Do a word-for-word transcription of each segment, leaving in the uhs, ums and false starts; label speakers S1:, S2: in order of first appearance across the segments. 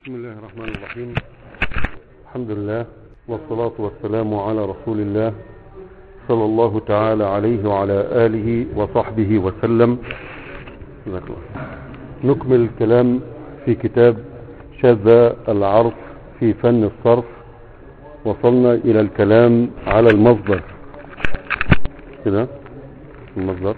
S1: بسم الله الرحمن الرحيم. الحمد لله والصلاة والسلام على رسول الله صلى الله تعالى عليه وعلى آله وصحبه وسلم. نكمل الكلام في كتاب شذ العرف في فن الصرف. وصلنا إلى الكلام على المصدر كده. المصدر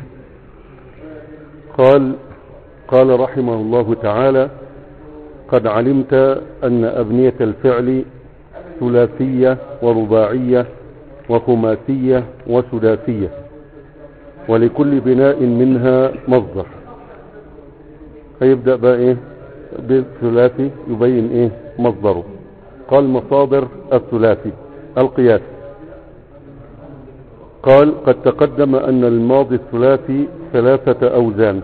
S1: قال قال رحمه الله تعالى: قد علمت أن أبنية الفعل ثلاثية ورباعية وخماسية وسداسية، ولكل بناء منها مصدر. هيبدأ بقى ايه بالثلاثي يبين ايه مصدره. قال: مصادر الثلاثي القياس. قال: قد تقدم أن الماضي الثلاثي ثلاثة أوزان: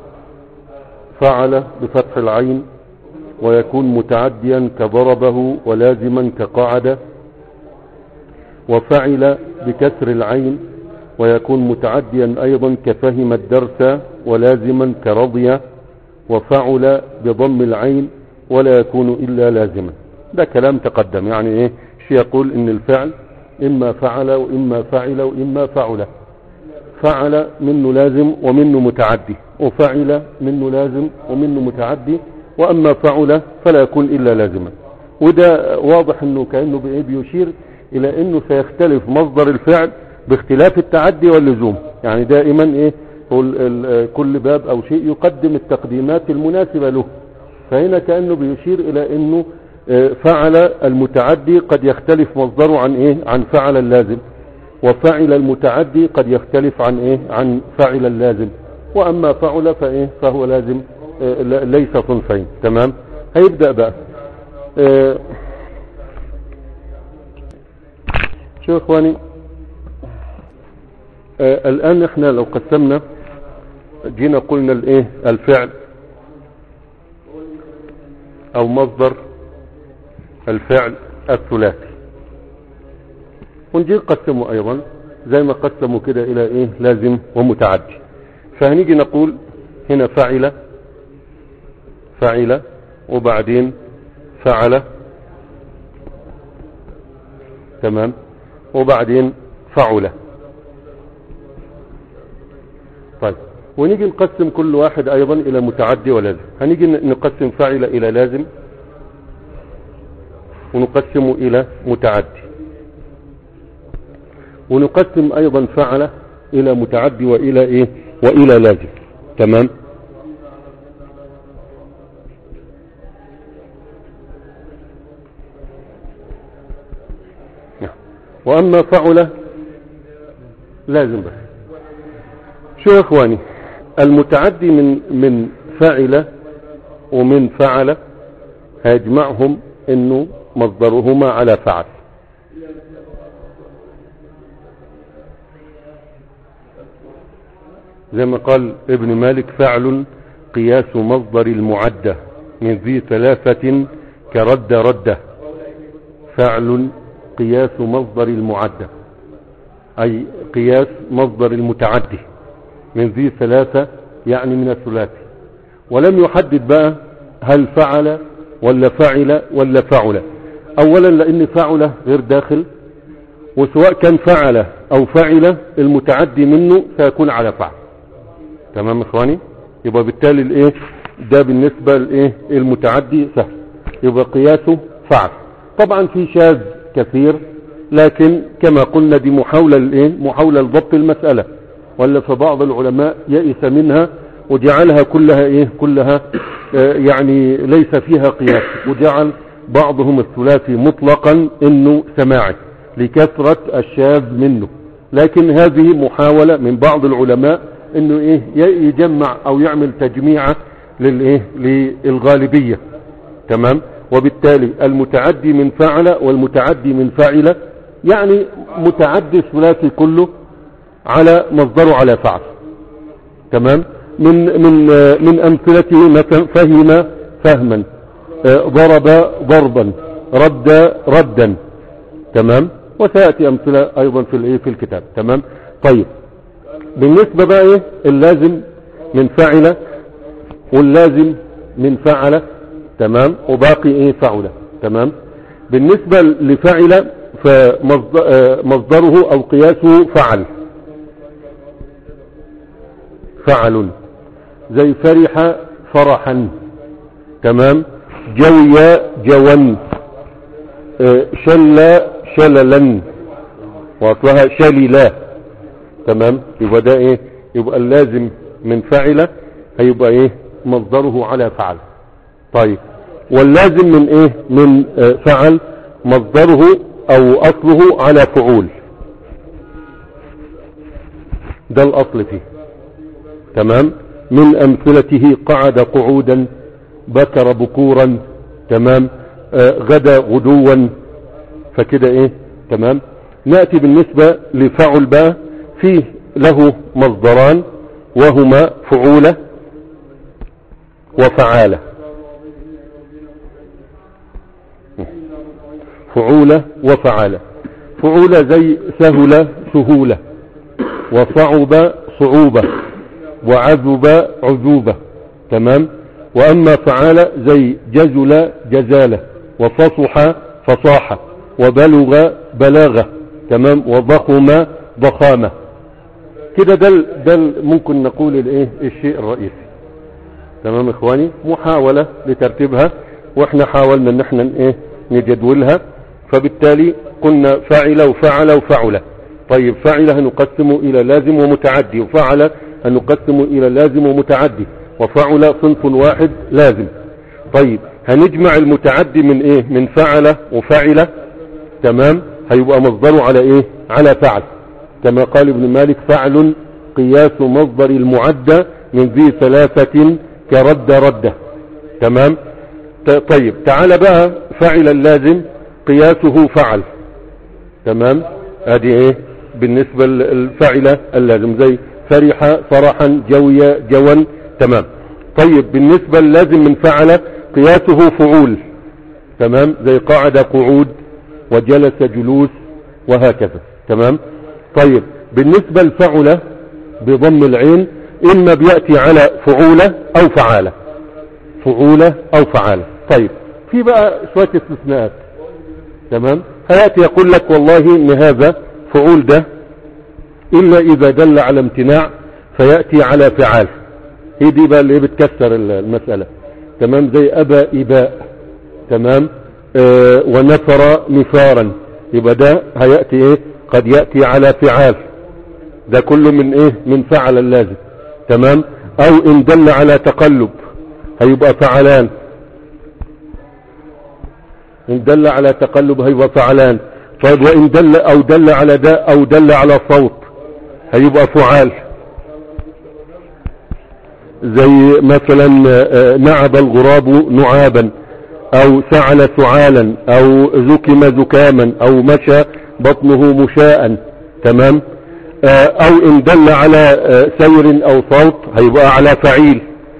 S1: فعل بفتح العين ويكون متعديا كضربه ولازما كقعد، وفعل بكسر العين ويكون متعديا أيضا كفهم الدرس ولازما كرضي، وفعل بضم العين ولا يكون إلا لازما. ده كلام تقدم. يعني ايه شيء يقول ان الفعل اما فعل واما فعل واما فعل. فعل منه لازم ومنه متعدي، وفعل منه لازم ومنه متعدي، واما فعل فلا يكون الا لازما. وده واضح انه كأنه بيشير الى انه سيختلف مصدر الفعل باختلاف التعدي واللزوم. يعني دائما ايه كل باب او شيء يقدم التقديمات المناسبة له. فهنا كأنه بيشير الى انه فعل المتعدي قد يختلف مصدره عن ايه عن فعل اللازم، وفعل المتعدي قد يختلف عن ايه عن فعل اللازم، واما فعل فايه فهو لازم ليس صنفين. تمام. هيبدأ بقى اه شو اخواني. اه الان احنا لو قسمنا جينا قلنا الايه الفعل او مصدر الفعل الثلاثي، ونجي نقسمه ايضا زي ما قسموا كده الى ايه لازم ومتعدي. فهنيجي نقول هنا فعل فعل وبعدين فعل، تمام، وبعدين فعل. طيب، ونيجي نقسم كل واحد ايضا الى متعدي ولازم. هنيجي نقسم فعل الى لازم، ونقسمه الى متعدي، ونقسم ايضا فعل الى متعدي والى ايه والى لازم. تمام. واما فعل لازم بس. شو يا اخواني، المتعدي من من فعل ومن فعل هيجمعهم انه مصدرهما على فعل. زي ما قال ابن مالك: فعل قياس مصدر المعدة من ذي ثلاثة كرد رده. فعل قياس مصدر المعدة اي قياس مصدر المتعدي من ذي ثلاثة، يعني من الثلاثي. ولم يحدد بقى هل فعل ولا فعل ولا فعل. اولا لان فعل غير داخل، وسواء كان فعل او فعل المتعدي منه سيكون على فعل. تمام اخواني. يبقى بالتالي الايه ده بالنسبة للايه المتعدي سهل، يبقى قياسه فعل. طبعا في شاذ كثير، لكن كما قلنا دي محاولة الايه محاولة لضبط المسألة، ولا فبعض العلماء يئس منها وجعلها كلها ايه كلها آه يعني ليس فيها قياس، وجعل بعضهم الثلاثي مطلقا انه سماعي لكثرة الشاذ منه. لكن هذه محاولة من بعض العلماء انه ايه يجمع او يعمل تجميعة للايه للغالبية. تمام. وبالتالي المتعدي من فعل والمتعدي من فعل، يعني متعدي الثلاثي كله على مصدره على فعل. تمام. من من من امثلته مثلا فهم فهما، ضرب ضربا، رد ردا. تمام. وسياتي امثله ايضا في الايه في الكتاب. تمام. طيب، بالنسبه بقى ايه اللازم من فعل واللازم من فعل، تمام، وباقي ايه فعل. تمام. بالنسبة لفعل فمصدره او قياسه فعل، فعل زي فرح فرحا. تمام. جوي جوا، شل شللا، واصلها شللا. تمام. يبقى ده ايه؟ يبقى اللازم من فعل هيبقى ايه؟ مصدره على فعل. طيب، واللازم من ايه؟ من فعل مصدره او اصله على فعول، ده الاصل فيه. تمام. من امثلته قعد قعودا، بكر بكورا. تمام. آه غدا غدوا، فكده ايه؟ تمام. نأتي بالنسبة لفعل بقى، فيه له مصدران وهما فعولة وفعالة. فعولة وفعالة. فعولة زي سهل سهولة، وصعب صعوبة، وعذب عذوبة. تمام. واما فعالة زي جزل جزالة، وفصح فصاحة، وبلغ بلاغة. تمام. وضخم ضخامة. كده ده ده ممكن نقول الايه الشيء الرئيسي. تمام اخواني، محاولة لترتيبها، واحنا حاولنا ان احنا ايه نجدولها. فبالتالي قلنا فاعل وفعل وفعل. طيب، فاعل هنقسمه الى لازم ومتعدي، وفعل هنقسمه الى لازم ومتعدي، وفعل صنف واحد لازم. طيب، هنجمع المتعدي من ايه؟ من فعل وفعل. تمام. هيبقى مصدره على ايه؟ على فعل، كما قال ابن مالك: فعل قياس مصدر المعدى من ذي ثلاثة كرد رده. تمام. طيب، تعال بقى فعل اللازم قياسه فعل. تمام. ادي ايه بالنسبة للفعل اللازم، زي فرح فرحا، جوي جوا. تمام. طيب، بالنسبة للازم من فعل قياسه فعول. تمام. زي قعد قعود، وجلس جلوس، وهكذا. تمام. طيب، بالنسبة لفعل بضم العين، إما بيأتي على فعولة أو فعالة، فعولة أو فعالة. طيب، في بقى شوية استثناءات. تمام. هيأتي يقول لك والله إن هذا فعول ده إلا إذا دل على امتناع فيأتي على فعال. هي دي بقى اللي بتكسر المسألة. تمام. زي أبى إباء. تمام. آه ونفر نفارا، يبقى ده هيأتي إيه؟ قد يأتي على فعال. ده كله من إيه؟ من فعل اللازم. تمام. أو إن دل على تقلب هيبقى فعلان. إن دل على تقلب هيبقى فعلان. طيب، وإن دل أو دل على داء أو دل على صوت هيبقى فعال. زي مثلا نعب الغراب نعابا، او سعل سعالا، او زكم زكاما، او مشى بطنه مشاء. تمام. او ان دل على سير او صوت هيبقى على فعيل،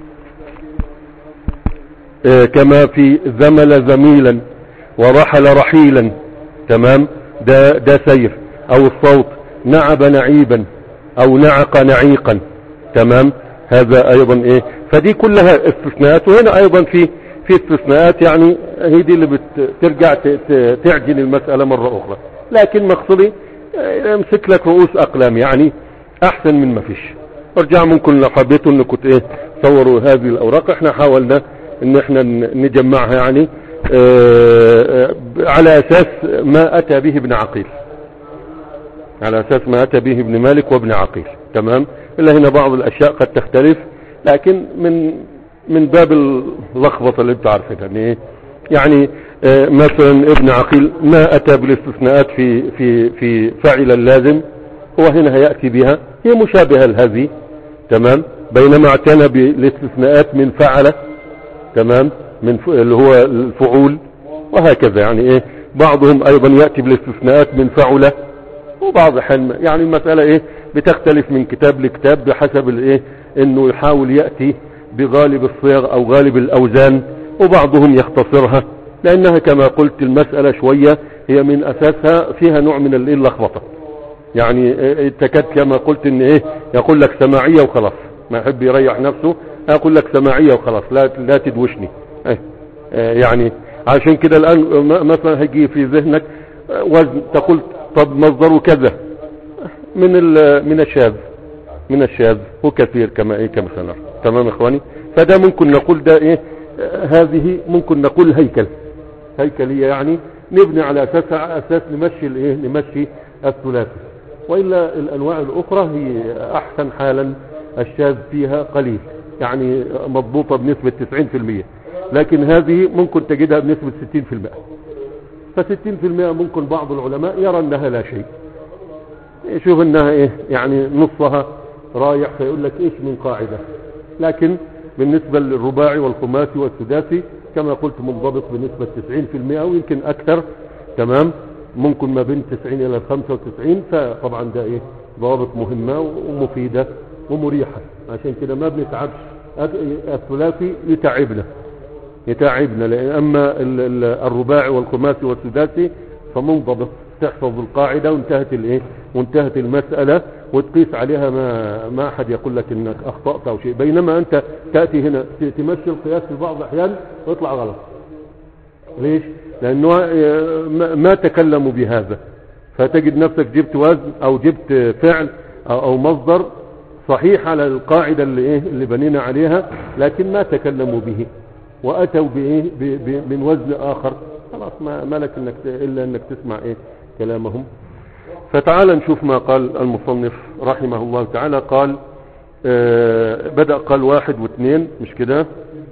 S1: كما في ذمل ذميلا، ورحل رحيلا. تمام. ده ده سير او الصوت. نعب نعيبا، او نعق نعيقا. تمام. هذا ايضا ايه؟ فدي كلها استثناءات. وهنا ايضا في في استثناءات، يعني هي دي اللي بترجع تعجن المسألة مرة اخرى. لكن مقصدي امسك لك رؤوس اقلام، يعني احسن من ما فيش. ارجع ممكن لو حبيتوا انكم ايه صوروا هذه الاوراق. احنا حاولنا ان احنا نجمعها، يعني اه على اساس ما اتى به ابن عقيل، على اساس ما اتى به ابن مالك وابن عقيل. تمام. الا هنا بعض الاشياء قد تختلف، لكن من من باب اللخبطه اللي انت عارفها. يعني يعني اه مثلا ابن عقيل ما اتى بالاستثناءات في في في فعل اللازم، هو هنا هياتي بها، هي مشابهه لهذه. تمام. بينما اعتنى بالاستثناءات من فعل. تمام. من اللي هو الفعول، وهكذا. يعني ايه بعضهم ايضا ياتي بالاستثناءات من فعل، وبعض حين يعني المسألة ايه بتختلف من كتاب لكتاب بحسب الايه انه يحاول يأتي بغالب الصيغ او غالب الاوزان، وبعضهم يختصرها، لانها كما قلت المسألة شوية هي من اساسها فيها نوع من الايه اللخبطة. يعني تكاد كما قلت ان ايه يقول لك سماعية وخلاص، ما يحب يريح نفسه اقول لك سماعية وخلاص، لا لا تدوشني. ايه يعني عشان كده الآن مثلا هيجي في ذهنك وزن، تقول طب مصدره كذا من من الشاذ، من الشاذ وكثير كما ايه كما سنرى. تمام يا اخواني؟ فده ممكن نقول ده ايه، هذه ممكن نقول هيكل، هيكلية يعني نبني على اساس على اساس نمشي الايه، نمشي الثلاثي. والا الانواع الاخرى هي احسن حالا الشاذ فيها قليل، يعني مضبوطة بنسبة تسعين في المية، لكن هذه ممكن تجدها بنسبة ستين في المية. فستين في المية ممكن بعض العلماء يرى انها لا شيء، يشوف انها ايه يعني نصها رايح، فيقول لك ايش من قاعدة. لكن بالنسبة للرباعي والخماسي والسداسي كما قلت منضبط بنسبة تسعين في المية او يمكن اكثر. تمام، ممكن ما بين تسعين الى خمسة وتسعين. فطبعا ده ايه ضوابط مهمة ومفيدة ومريحة. عشان كده ما بنتعبش، الثلاثي يتعبنا يتعبنا لأن اما الرباعي والخماسي والسداسي فمنضبط، تحفظ القاعدة وانتهت الايه، وانتهت المسألة، وتقيس عليها ما ما احد يقول لك انك اخطأت او شيء. بينما انت تأتي هنا تمشي القياس في بعض الاحيان ويطلع غلط. ليش؟ لانه ما تكلموا بهذا، فتجد نفسك جبت وزن او جبت فعل او, أو مصدر صحيح على القاعدة اللي ايه اللي بنينا عليها، لكن ما تكلموا به واتوا بايه من وزن اخر. خلاص ما مالك انك الا انك تسمع ايه كلامهم. فتعال نشوف ما قال المصنف رحمه الله تعالى. قال آه بدأ قال واحد واثنين مش كده.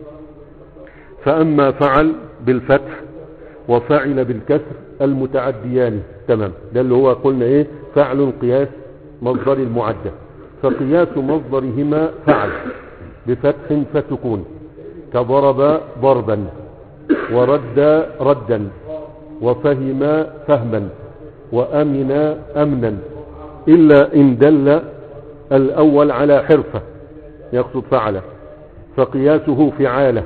S1: فأما فعل بالفتح وفعل بالكسر المتعديان. تمام، ده اللي هو قلنا ايه فعل قياس مصدر المعدة. فقياس مصدرهما فعل بفتح فسكون كضرب ضربا ورد ردا وفهم فهما وأمن أمنا، إلا إن دل الأول على حرفة يقصد فعله، فقياسه فعاله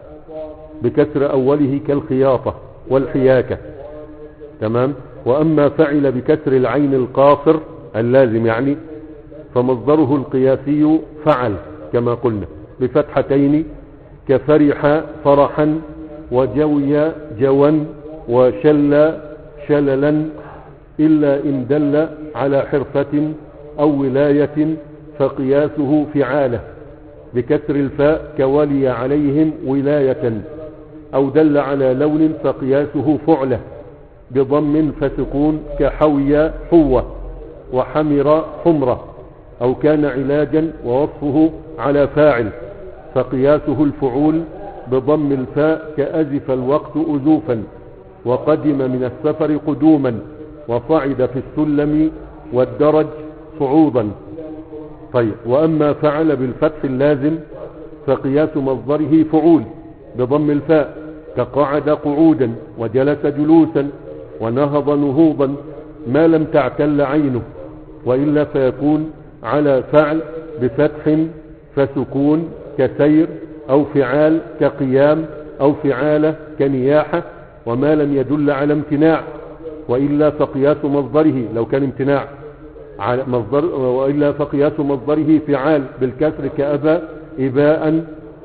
S1: بكسر أوله كالخياطة والحياكة. تمام. وأما فعل بكسر العين القاصر اللازم يعني فمصدره القياسي فعل كما قلنا بفتحتين كفرح فرحا وجوي جوا وشل شللا، إلا إن دل على حرفة أو ولاية فقياسه فعاله بكسر الفاء كولي عليهم ولاية، أو دل على لون فقياسه فعله بضم فسكون كحوي حوة وحمر حمرة، أو كان علاجا ووصفه على فاعل فقياسه الفعول بضم الفاء كأزف الوقت أزوفا وقدم من السفر قدوما وصعد في السلم والدرج صعودا. طيب، وأما فعل بالفتح اللازم فقياس مصدره فعول بضم الفاء كقعد قعودا وجلس جلوسا ونهض نهوضا ما لم تعتل عينه، وإلا فيكون على فعل بفتح فسكون كسير أو فعال كقيام أو فعالة كنياحة، وما لم يدل على امتناع، وإلا فقياس مصدره لو كان امتناع على مصدر، وإلا فقياس مصدره فعال بالكسر كأبى إباء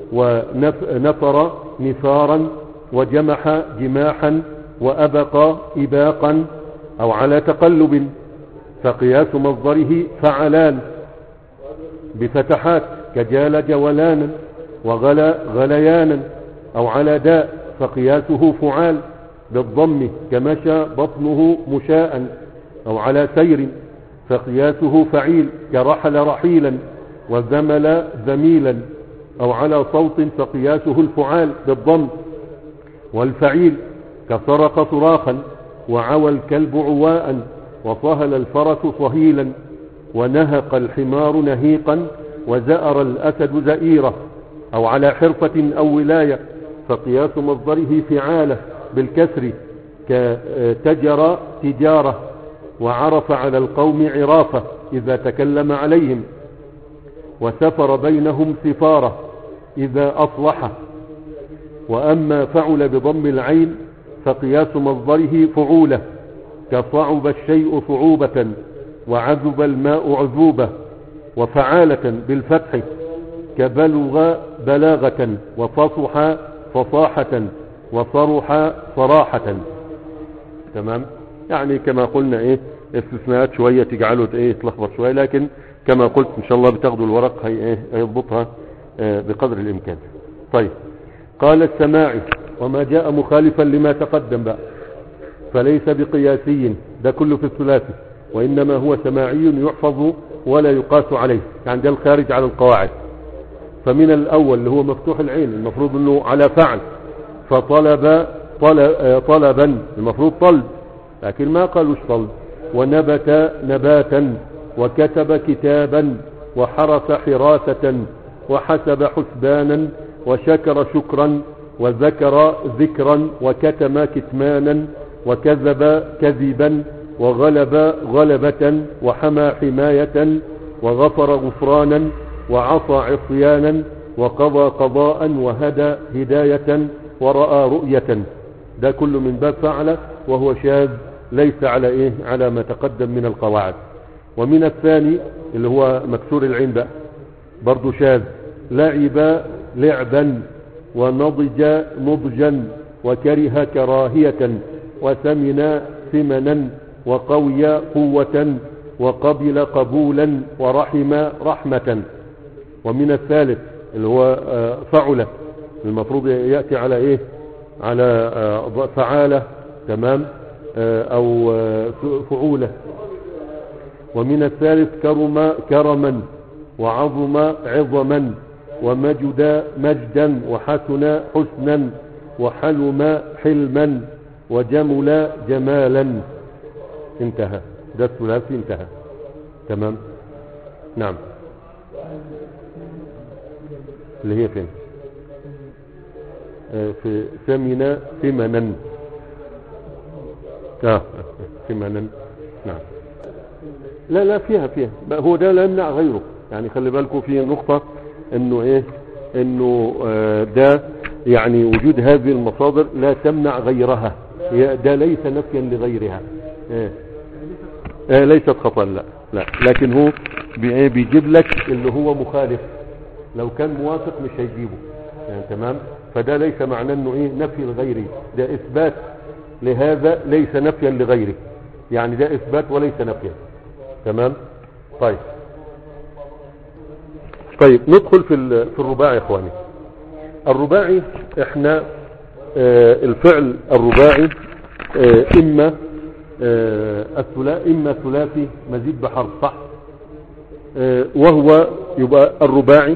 S1: ونفر نفارا وجمح جماحا وأبقى إباقا، أو على تقلب فقياس مصدره فعلان بفتحات كجال جولانا وغلا غليانا، أو على داء فقياسه فعال بالضم كمشى بطنه مشاء، أو على سير فقياسه فعيل كرحل رحيلا وزمل زميلا، أو على صوت فقياسه الفعال بالضم، والفعيل كصرخ صراخا وعوى الكلب عواء وصهل الفرس صهيلا ونهق الحمار نهيقا وزأر الأسد زئيرة، أو على حرفة أو ولاية فقياس مصدره فعالة بالكسر كتجر تجارة وعرف على القوم عرافة إذا تكلم عليهم، وسفر بينهم سفارة إذا أصلح. وأما فعل بضم العين فقياس مصدره فعولة كصعب الشيء صعوبة وعذب الماء عذوبة، وفعالة بالفتح كبلغ بلاغة وفصح فصاحة وصرح صراحة. تمام. يعني كما قلنا ايه استثناءات شوية تجعله ايه تلخبط شوية، لكن كما قلت ان شاء الله بتاخدوا الورق هي ايه هيضبطها اه بقدر الامكان. طيب قال السماعي وما جاء مخالفا لما تقدم بقى فليس بقياسي، ده كله في الثلاثي، وانما هو سماعي يحفظ ولا يقاس عليه، يعني ده الخارج على القواعد. فمن الاول اللي هو مفتوح العين المفروض انه على فعل، فطلب طلب طلبا المفروض طلب، لكن ما قالوش طلب. ونبت نباتا، وكتب كتابا، وحرس حراسة، وحسب حسبانا، وشكر شكرا، وذكر ذكرا، وكتم كتمانا، وكذب كذبا، وغلب غلبة، وحمى حماية، وغفر غفرانا، وعصى عصيانا، وقضى قضاء، وهدى هداية، ورأى رؤية. ده كله من باب فعل، وهو شاذ ليس على ايه على ما تقدم من القواعد. ومن الثاني اللي هو مكسور العين بقى برضو شاذ، لعب لعبا، ونضج نضجا، وكره كراهية، وثمن ثمنا، وقوي قوة، وقبل قبولا، ورحم رحمة. ومن الثالث اللي هو فعل المفروض يأتي على ايه على فعالة. تمام. او فعولة. ومن الثالث كرم كرما، وعظم عظما، ومجد مجدا، وحسن حسنا، وحلم حلما، وجمل جمالا. انتهى، ده الثلاثي انتهى. تمام. نعم. اللي هي فين؟ آه في ثمن ثمنا. اه ثمنا. نعم. لا لا فيها فيها هو ده لا يمنع غيره، يعني خلي بالكم في نقطة انه ايه انه آه ده يعني وجود هذه المصادر لا تمنع غيرها، ده ليس نفيا لغيرها. آه. آه ليست خطأ، لا لا، لكن هو بيجيب لك اللي هو مخالف، لو كان موافق مش هيجيبه. يعني تمام. فده ليس معناه انه ايه نفي لغيره، ده اثبات لهذا ليس نفيا لغيره، يعني ده اثبات وليس نفيا. تمام. طيب طيب ندخل في في الرباعي يا اخواني. الرباعي احنا اه الفعل الرباعي اه اما اه الثلاثي اما ثلاثي مزيد بحرف، صح؟ اه وهو يبقى الرباعي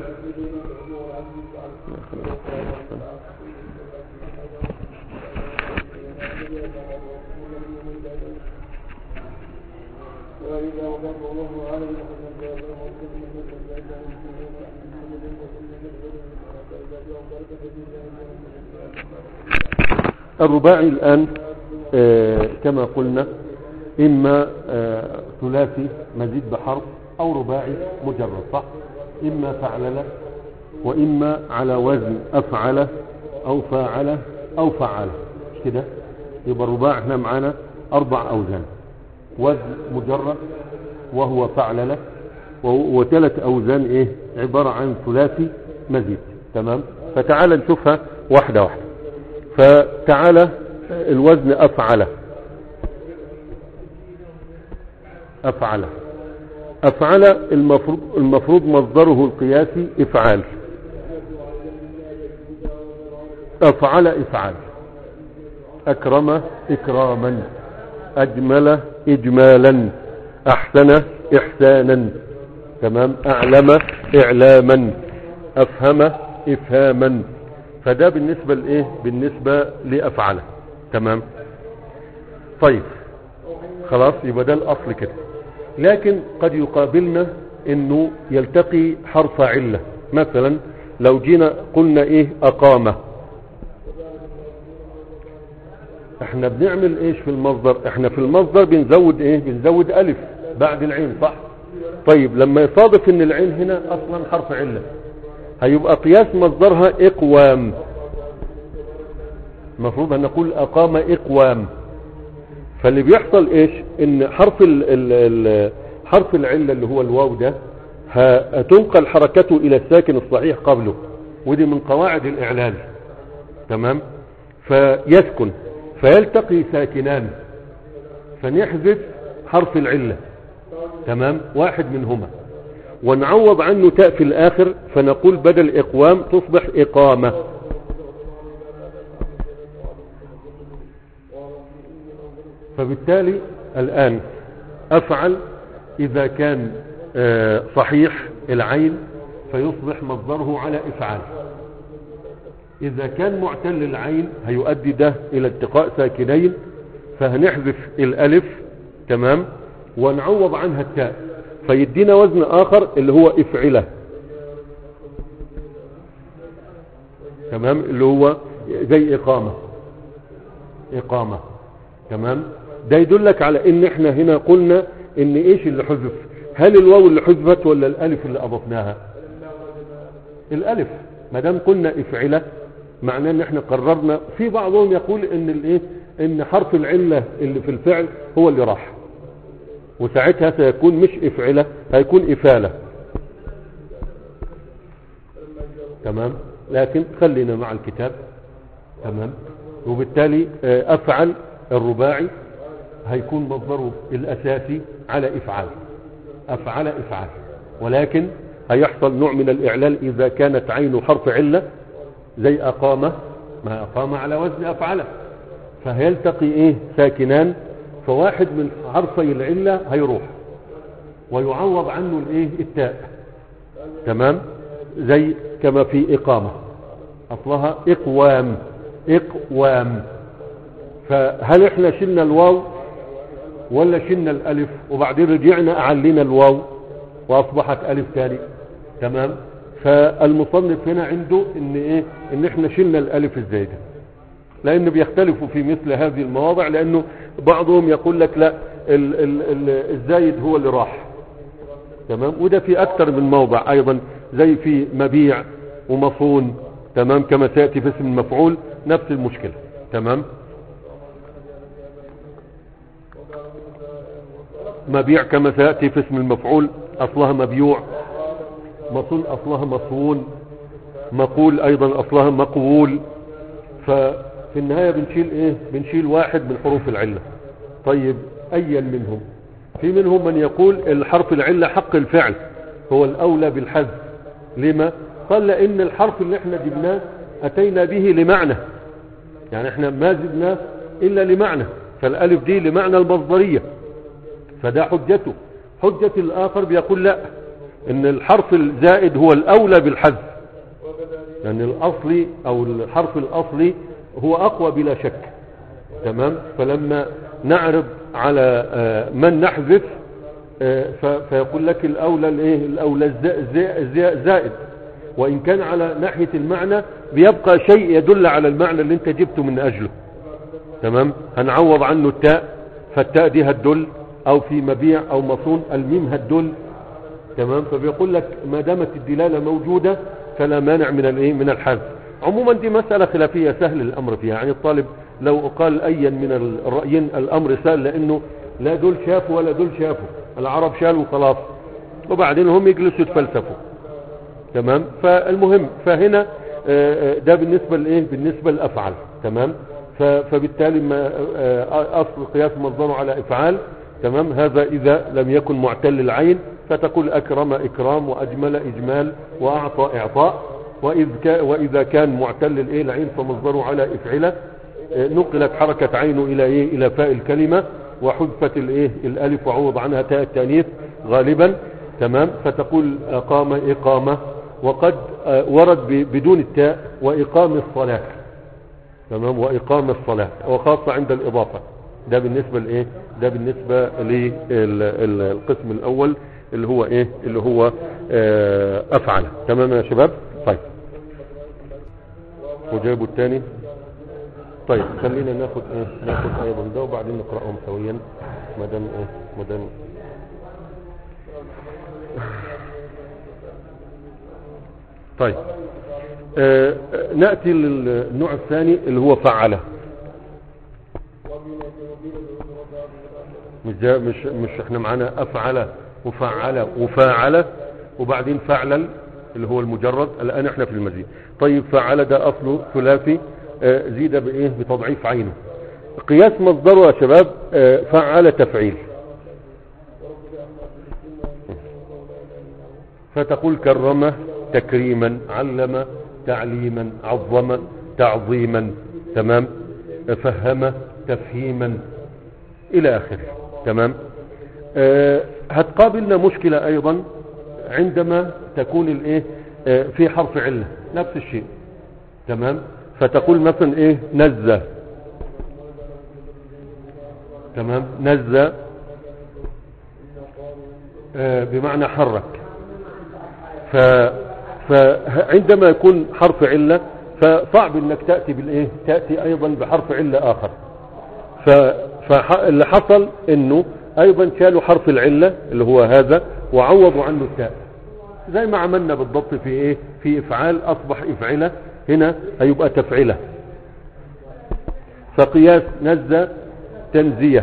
S1: الرباعي الآن آه كما قلنا إما آه ثلاثي مزيد بحرف أو رباعي مجرد، صح؟ إما فعلل، وإما على وزن أفعل أو فاعل أو فعل كده. يبقى الرباع احنا معانا أربع أوزان، وزن مجرد وهو فعلل، وثلاث أوزان إيه عبارة عن ثلاثي مزيد. تمام. فتعال نشوفها واحدة واحدة. فتعالى الوزن أفعل أفعل أفعل المفروض المفروض مصدره القياسي إفعال. أفعل إفعال. أكرم إكراما. أجمل إجمالا. أحسن إحسانا. تمام. أعلم إعلاما. أفهم إفهاما. فده بالنسبة لإيه بالنسبة لأفعله. تمام. طيب خلاص، يبقى ده الأصل كده. لكن قد يقابلنا انه يلتقي حرف علة. مثلا لو جينا قلنا ايه أقامة، احنا بنعمل ايش في المصدر؟ احنا في المصدر بنزود ايه بنزود ألف بعد العين، صح؟ طيب لما يصادف ان العين هنا اصلا حرف علة، هيبقى قياس مصدرها اقوام. المفروض ان نقول اقام اقوام. فاللي بيحصل ايش؟ ان حرف ال ال ال حرف العلة اللي هو الواو ده هتنقل حركته الى الساكن الصحيح قبله، ودي من قواعد الاعلال. تمام. فيسكن فيلتقي ساكنان فنحذف حرف العلة، تمام، واحد منهما، ونعوض عنه تاء في الآخر فنقول بدل إقوام تصبح إقامة. فبالتالي الآن أفعل إذا كان صحيح العين فيصبح مصدره على إفعال، إذا كان معتل العين هيؤدي ده إلى التقاء ساكنين فهنحذف الألف، تمام، ونعوض عنها التاء فيدينا وزن آخر اللي هو إفعلة، تمام، اللي هو زي إقامة إقامة، تمام. ده يدلك على ان احنا هنا قلنا ان ايش اللي حذف، هل الواو اللي حذفت ولا الالف اللي اضفناها؟ الالف. ما دام قلنا افعله معناه ان احنا قررنا. في بعضهم يقول ان الايه ان حرف العله اللي في الفعل هو اللي راح، وساعتها سيكون مش افعله، هيكون افاله، تمام. لكن خلينا مع الكتاب، تمام. وبالتالي افعل الرباعي هيكون مصدره الاساسي على افعال، افعل افعال، ولكن هيحصل نوع من الاعلال اذا كانت عينه حرف عله زي اقامه، ما اقامه على وزن افعله، فهيلتقي ايه ساكنان، فواحد من حرفي العله هيروح ويعوض عنه الايه التاء، تمام، زي كما في اقامه اصلها اقوام اقوام. فهل احنا شلنا الواو ولا شلنا الالف وبعدين رجعنا اعلينا الواو واصبحت الف تاني، تمام. فالمصنف هنا عنده ان ايه ان احنا شلنا الالف الزايده، لان بيختلفوا في مثل هذه المواضع، لانه بعضهم يقول لك لا ال ال ال الزايد هو اللي راح، تمام. وده في اكثر من موضع ايضا زي في مبيع ومصون، تمام، كما سياتي في اسم المفعول نفس المشكله، تمام. مبيع كما سيأتي في اسم المفعول أصلها مبيوع، مصون أصلها مصون، مقول أيضا أصلها مقول. ففي النهاية بنشيل إيه بنشيل واحد من حروف العلة. طيب أيا منهم؟ في منهم من يقول الحرف العلة حق الفعل هو الأولى بالحذف. لما؟ قال لأن الحرف اللي احنا جبناه أتينا به لمعنى، يعني احنا ما زدناه إلا لمعنى، فالألف دي لمعنى المصدرية، فده حجته. حجة الآخر بيقول لا، ان الحرف الزائد هو الأولى بالحذف، يعني الأصلي أو الحرف الأصلي هو أقوى بلا شك، تمام. فلما نعرض على من نحذف فيقول لك الأولى الايه الأولى الزائد، وإن كان على ناحية المعنى بيبقى شيء يدل على المعنى اللي انت جبته من أجله، تمام. هنعوض عنه التاء، فالتاء دي هتدل، او في مبيع او مصون الميم هتدل، تمام. فبيقول لك ما دامت الدلالة موجودة فلا مانع من الايه من الحذف. عموما دي مسألة خلافية سهل الامر فيها، يعني الطالب لو قال ايا من الرأيين الامر سهل، لانه لا دول شافوا ولا دول شافوا، العرب شالوا خلاص وبعدين هم يجلسوا يتفلسفوا، تمام. فالمهم فهنا ده بالنسبة لايه بالنسبة للافعال، تمام. فبالتالي ما اصل قياس مصدره على افعال، تمام. هذا اذا لم يكن معتل العين فتقول اكرم اكرام واجمل اجمال واعطى اعطاء. وإذ كا واذا كان معتل الايه العين فمصدره على افعله، نقلت حركة عينه الى ايه الى فاء الكلمة، وحذفت الايه الالف وعوض عنها تاء التانيث غالبا، تمام. فتقول اقام اقامة. وقد ورد بدون التاء واقام الصلاة، تمام، واقام الصلاة، وخاصة عند الاضافة. ده بالنسبة لايه ده بالنسبة للقسم الاول اللي هو ايه اللي هو اه افعل، تمام يا شباب. طيب وجايبوا الثاني. طيب خلينا ناخد ايه ناخد ايضا ده وبعدين نقرأهم سويا ما دام ايه ما دام طيب. آه نأتي للنوع الثاني اللي هو فعله. مش مش مش احنا معانا افعل وفعل وفاعل وبعدين فعلل اللي هو المجرد، الان احنا في المزيد. طيب فعل ده اصله ثلاثي آه زيد بايه بتضعيف عينه. قياس مصدره يا شباب آه فعل تفعيل، فتقول كرم تكريما، علم تعليما، عظم تعظيما، تمام، فهم تفهيما الى اخره. تمام. آه هتقابلنا مشكلة ايضا عندما تكون الايه آه في حرف علة نفس الشيء. تمام. فتقول مثلا ايه نزه، تمام، نزه آه بمعنى حرك. ف فعندما يكون حرف علة فصعب انك تأتي بالايه تأتي ايضا بحرف علة اخر. فاللي حصل انه ايضا شالوا حرف العلة اللي هو هذا وعوضوا عنه التاء، زي ما عملنا بالضبط في ايه في افعال اصبح افعلة، هنا هيبقى تفعلة. فقياس نزة تنزية،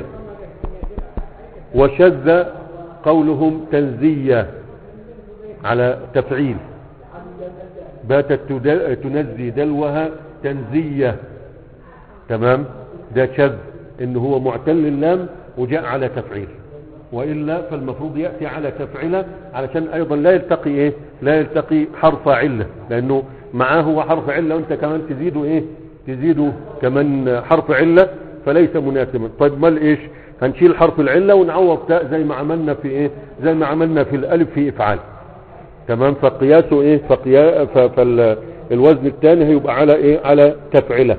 S1: وشذ قولهم تنزية على تفعيل، باتت تنزي دلوها تنزية. تمام. ده شذ انه هو معتل اللام وجاء على تفعيل، وإلا فالمفروض يأتي على تفعيله علشان ايضا لا يلتقي ايه لا يلتقي حرف علة، لانه معاه هو حرف علة وانت كمان تزيده ايه تزيده كمان حرف علة فليس مناسبا. طيب مال ايش هنشيل حرف العلة ونعوض تاء زي ما عملنا في ايه زي ما عملنا في الالف في افعال. تمام. فقياسه ايه فقيا فالوزن الثاني هيبقى على ايه على تفعيله.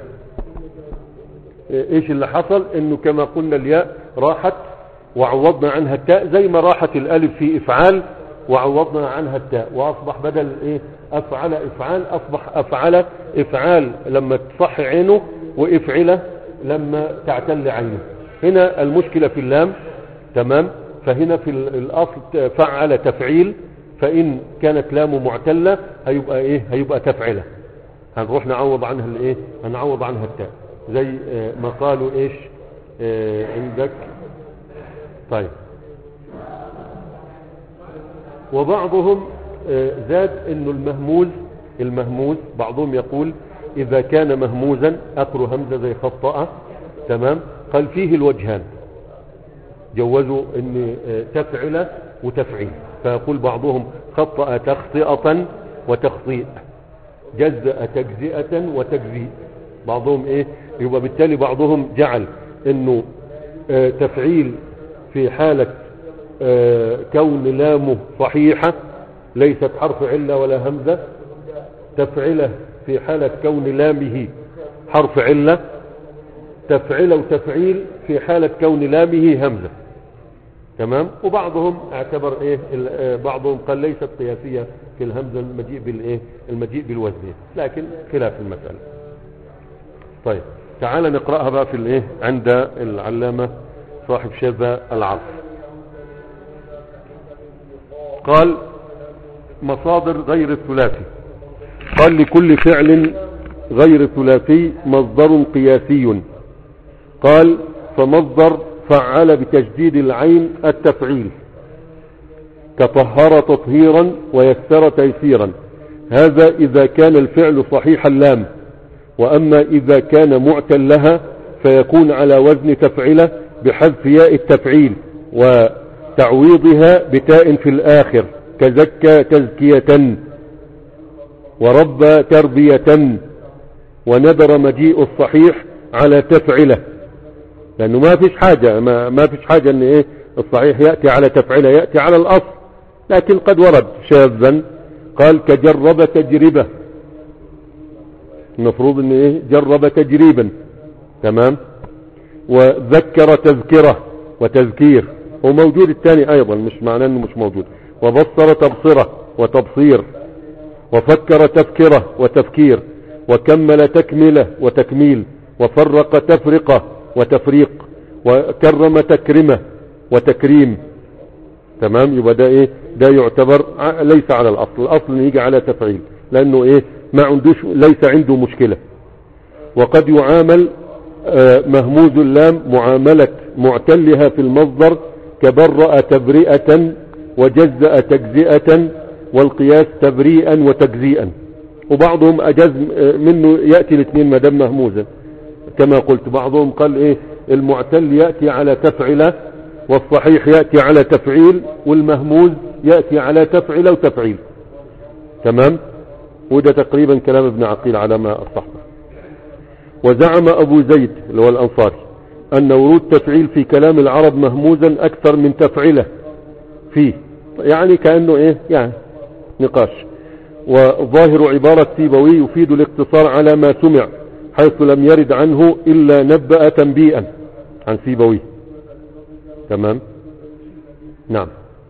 S1: ايش اللي حصل انه كما قلنا الياء راحت وعوضنا عنها التاء زي ما راحت الالف في افعال وعوضنا عنها التاء، واصبح بدل ايه افعل افعال اصبح افعل افعال لما تصح عينه، وافعله لما تعتل عينه. هنا المشكلة في اللام. تمام. فهنا في الاصل فعل تفعيل، فان كانت لامه معتلة هيبقى ايه هيبقى تفعله، هنروح نعوض عنها الايه هنعوض عنها التاء زي ما قالوا ايش اه عندك. طيب. وبعضهم اه زاد انه المهموز المهموز بعضهم يقول اذا كان مهموزا اخر همزة زي خطأ. تمام. قال فيه الوجهان، جوزوا ان اه تفعل وتفعيل، فيقول بعضهم خطأ تخطئة وتخطيء، جزأ تجزئة وتجزيء. بعضهم ايه يبقى بالتالي بعضهم جعل انه اه تفعيل في حالة اه كون لامه صحيحة ليست حرف علة ولا همزة، تفعله في حالة كون لامه حرف علة، تفعله وتفعيل في حالة كون لامه همزة. تمام. وبعضهم اعتبر ايه بعضهم قال ليست قياسية في الهمزة المجيء بالايه المجيء بالوزن، لكن خلاف المسألة. طيب تعال نقرأها بقى في الايه عند العلامة صاحب شذا العصر. قال مصادر غير الثلاثي. قال لكل فعل غير ثلاثي مصدر قياسي. قال فمصدر فعل بتجديد العين التفعيل، كطهر تطهيرا ويسر تيسيرا، هذا إذا كان الفعل صحيح اللام. وأما إذا كان معتلها فيكون على وزن تفعيله بحذف ياء التفعيل وتعويضها بتاء في الآخر، كزكى تزكية، وربى تربية، ونذر مجيء الصحيح على تفعيله، لأنه ما فيش حاجة ما, ما فيش حاجة أن إيه الصحيح يأتي على تفعيله، يأتي على الأصل، لكن قد ورد شاذا. قال كجرب تجربة، المفروض أن إيه جرب تجريبا. تمام. وذكر تذكرة وتذكير، هو موجود الثاني أيضا مش معناه أنه مش موجود. وبصر تبصرة وتبصير، وفكر تفكرة وتفكير، وكمل تكملة وتكميل، وفرق تفرقة وتفريق، وكرم تكرمة وتكريم. تمام. يبقى ده ايه ده يعتبر ليس على الاصل، الاصل يجي على تفعيل لانه ايه ما عندوش ليس عنده مشكلة. وقد يعامل آه مهموز اللام معاملة معتلها في المصدر كبرأ تبرئة وجزأ تجزئة، والقياس تبريئا وتجزيئا. وبعضهم اجاز منه يأتي الاثنين ما دام مهموزا كما قلت. بعضهم قال ايه المعتل يأتي على تفعيله والصحيح يأتي على تفعيل والمهموز يأتي على تفعيله وتفعيل. تمام. وده تقريبا كلام ابن عقيل على ما أصحبه. وزعم أبو زيد اللي هو الأنصاري أن ورود تفعيل في كلام العرب مهموزا أكثر من تفعيله فيه، يعني كأنه إيه يعني نقاش. وظاهر عبارة سيبوي يفيد الاقتصار على ما سمع حيث لم يرد عنه إلا نبأ تنبيئا عن سيبوي. تمام. نعم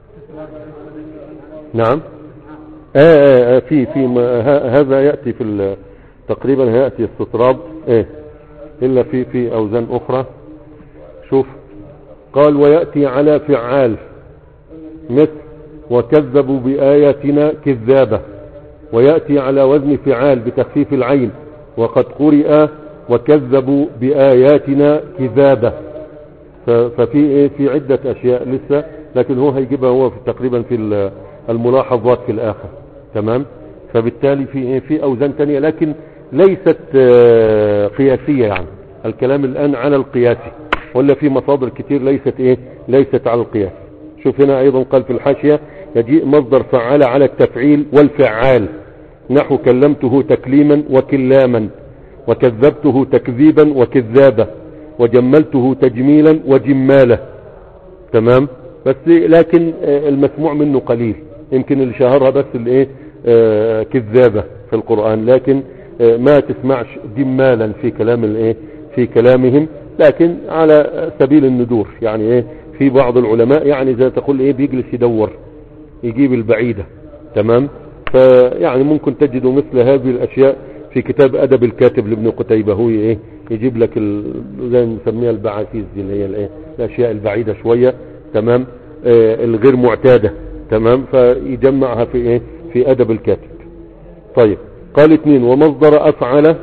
S1: نعم آه آه آه في في هذا يأتي في تقريبا يأتي استطراد ايه الا في في اوزان اخرى. شوف قال ويأتي على فعال مثل وكذبوا بآياتنا كذابة، ويأتي على وزن فعال بتخفيف العين وقد قرئ وكذبوا بآياتنا كذابة. ففي ايه في عدة اشياء لسه، لكن هو هيجيبها هو في تقريبا في الملاحظات في الاخر. تمام. فبالتالي في ايه في اوزان تانية لكن ليست قياسية، يعني الكلام الان على القياسي، ولا في مصادر كتير ليست ايه ليست على القياس. شوف هنا ايضا قال في الحاشية يجيء مصدر فعال على التفعيل والفعال نحو كلمته تكليما وكلاما وكذبته تكذيبا وكذابة وجملته تجميلا وجمالة. تمام. بس لكن المسموع منه قليل، يمكن اللي شهرها بس الايه كذابة في القرآن، لكن ما تسمعش جمالا في كلام الايه في كلامهم، لكن على سبيل الندور. يعني ايه في بعض العلماء يعني زي تقول ايه بيجلس يدور يجيب البعيدة. تمام. فيعني ممكن تجدوا مثل هذه الاشياء في كتاب ادب الكاتب لابن قتيبة، هو ايه يجيب لك زي ما نسميها البعاثيز دي اللي هي الايه الاشياء البعيدة شوية. تمام. آه الغير معتادة. تمام. فيجمعها في ايه في ادب الكاتب. طيب قال اثنين ومصدر افعل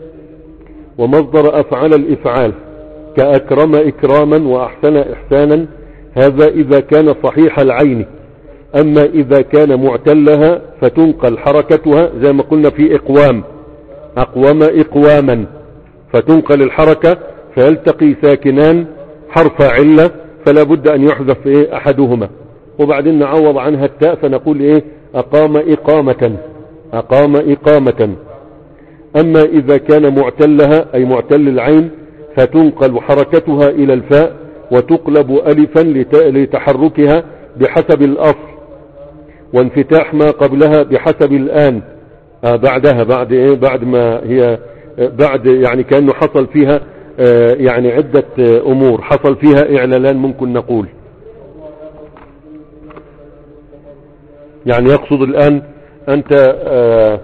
S1: ومصدر افعل الافعال كاكرم اكراما واحسن احسانا، هذا اذا كان صحيح العين. اما اذا كان معتلها فتنقل حركتها زي ما قلنا في اقوام اقوام اقواما، فتنقل الحركة فيلتقي ساكنان حرف علة فلا بد ان يحذف ايه احدهما، وبعدين نعوض عنها التاء فنقول ايه اقام اقامة اقام اقامة. اما اذا كان معتلها اي معتل العين فتنقل حركتها الى الفاء وتقلب الفا لتحركها بحسب الاصل، وانفتاح ما قبلها بحسب الان آه بعدها بعد ايه بعد ما هي آه بعد يعني كأنه حصل فيها آه يعني عدة آه امور حصل فيها اعلالان ممكن نقول. يعني يقصد الان انت آه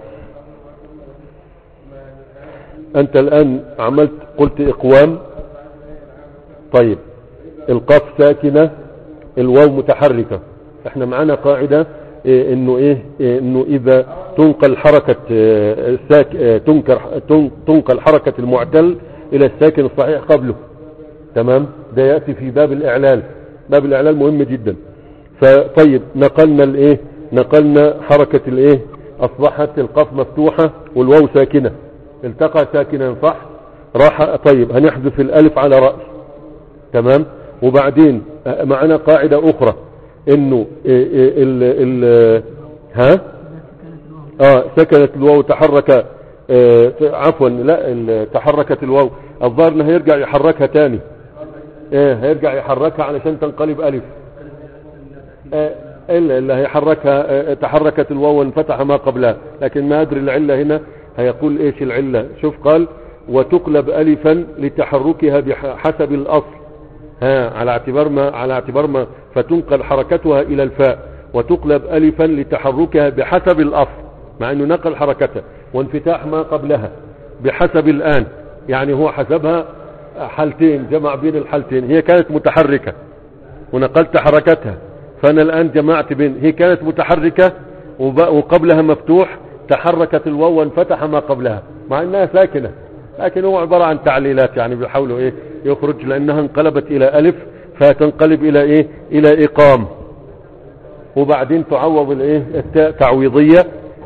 S1: انت الان عملت قلت اقوام. طيب القاف ساكنة الواو متحركة، احنا معانا قاعدة إيه انه ايه, إيه انه اذا تنقل حركة إيه ساك إيه تنكر تنقل حركة المعتل الى الساكن الصحيح قبله. تمام. ده يأتي في باب الاعلال، باب الاعلال مهم جدا. فطيب نقلنا الايه نقلنا حركة الايه اصبحت القاف مفتوحة والواو ساكنة، التقى ساكنا صح راح. طيب هنحذف الالف على رأس. تمام. وبعدين معنا قاعدة اخرى انه ال ال ها اه سكنت الواو تحرك آه عفوا لا تحركت الواو الظاهر انه هيرجع يحركها تاني. ايه هيرجع يحركها علشان تنقلب الف. آه الا اللي هيحركها آه تحركت الواو وانفتح ما قبلها، لكن ما ادري العلة هنا هيقول ايش العلة. شوف قال وتقلب الفا لتحركها بحسب الاصل، ها على اعتبار ما على اعتبار ما فتنقل حركتها الى الفاء وتقلب الفا لتحركها بحسب الاصل، مع انه نقل حركتها وانفتاح ما قبلها بحسب الان، يعني هو حسبها حالتين جمع بين الحالتين. هي كانت متحركة ونقلت حركتها، فانا الان جمعت بين هي كانت متحركة وقبلها مفتوح تحركت الواو وانفتح ما قبلها مع انها ساكنة، لكن هو عبارة عن تعليلات يعني بيحاولوا ايه يخرج، لانها انقلبت الى الف فتنقلب الى ايه الى اقام، وبعدين تعوض الايه التاء تعويضية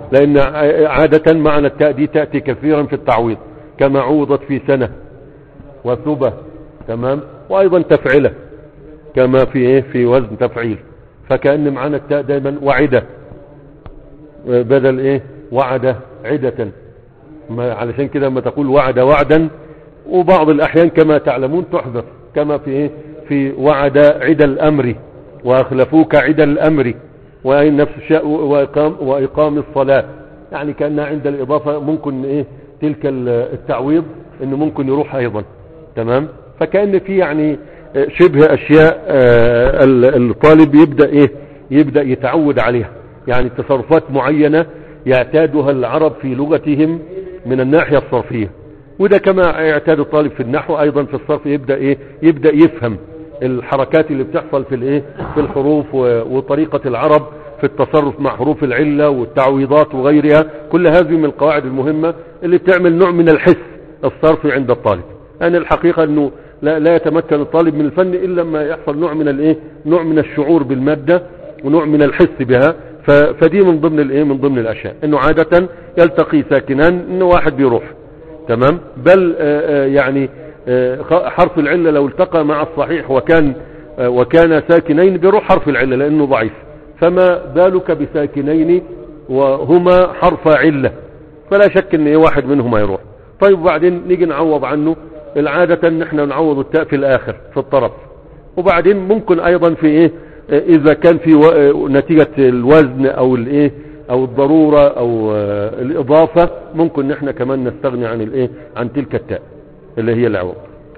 S1: لان عادة معنى التاء دي تأتي كثيرا في التعويض، كما عوضت في سنة وثبة، تمام، وايضا تفعلة كما في ايه في وزن تفعيل. فكأن معنى التاء دايما وعدة بدل ايه وعد عدة، ما علشان كده لما تقول وعد وعدا، وبعض الاحيان كما تعلمون تحذف، كما في ايه في وعد عد الامر واخلفوك عد الامر، وأي نفس الشيء وإقام, وإقام الصلاة، يعني كأنها عند الإضافة ممكن إيه تلك التعويض إنه ممكن يروح أيضا، تمام. فكأن في يعني شبه أشياء الطالب يبدأ إيه يبدأ يتعود عليها، يعني تصرفات معينة يعتادها العرب في لغتهم من الناحية الصرفية، وده كما يعتاد الطالب في النحو أيضا في الصرف يبدأ إيه يبدأ يفهم الحركات اللي بتحصل في الايه في الحروف وطريقة العرب في التصرف مع حروف العلة والتعويضات وغيرها. كل هذه من القواعد المهمة اللي بتعمل نوع من الحس الصرفي عند الطالب. يعني الحقيقة انه لا, لا يتمكن الطالب من الفن الا لما يحصل نوع من الايه نوع من الشعور بالمادة ونوع من الحس بها. فدي من ضمن الايه من ضمن الاشياء انه عادة يلتقي ساكنان انه واحد بيروح، تمام. بل آآ آآ يعني حرف العلة لو التقى مع الصحيح وكان وكان ساكنين بيروح حرف العلة لأنه ضعيف، فما بالك بساكنين وهما حرف علة، فلا شك ان واحد منهما يروح. طيب وبعدين نيجي نعوض عنه. العادة ان احنا نعوض التاء في الاخر في الطرف، وبعدين ممكن ايضا في ايه اذا كان في نتيجة الوزن او الايه او الضرورة او الاضافة ممكن ان احنا كمان نستغني عن الايه عن تلك التاء اللي هي العوض.